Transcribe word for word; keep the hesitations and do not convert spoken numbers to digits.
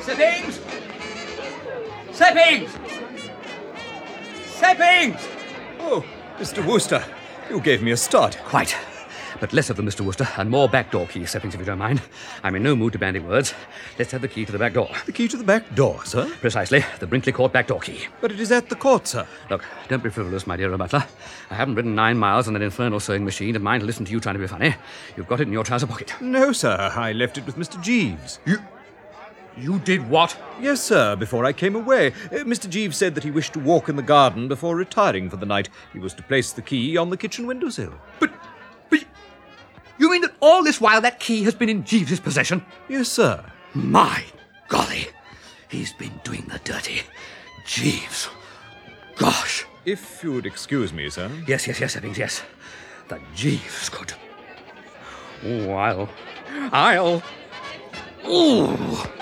Seppings! Seppings! Seppings! Oh, Mister Wooster, you gave me a start. Quite. But less of them, Mister Wooster, and more back door keys, Seppings, if you don't mind. I'm in no mood to bandy words. Let's have the key to the back door. The key to the back door, sir? Precisely. The Brinkley Court back door key. But it is at the court, sir. Look, don't be frivolous, my dear Butler. I haven't ridden nine miles on that infernal sewing machine and mind to listen to you trying to be funny. You've got it in your trouser pocket. No, sir. I left it with Mister Jeeves. You... You did what? Yes, sir, before I came away. Uh, Mister Jeeves said that he wished to walk in the garden before retiring for the night. He was to place the key on the kitchen windowsill. But... but... You mean that all this while that key has been in Jeeves's possession? Yes, sir. My golly. He's been doing the dirty. Jeeves. Gosh. If you would excuse me, sir. Yes, yes, yes, Eppings, yes. The Jeeves could... Oh, I'll... I'll... Ooh...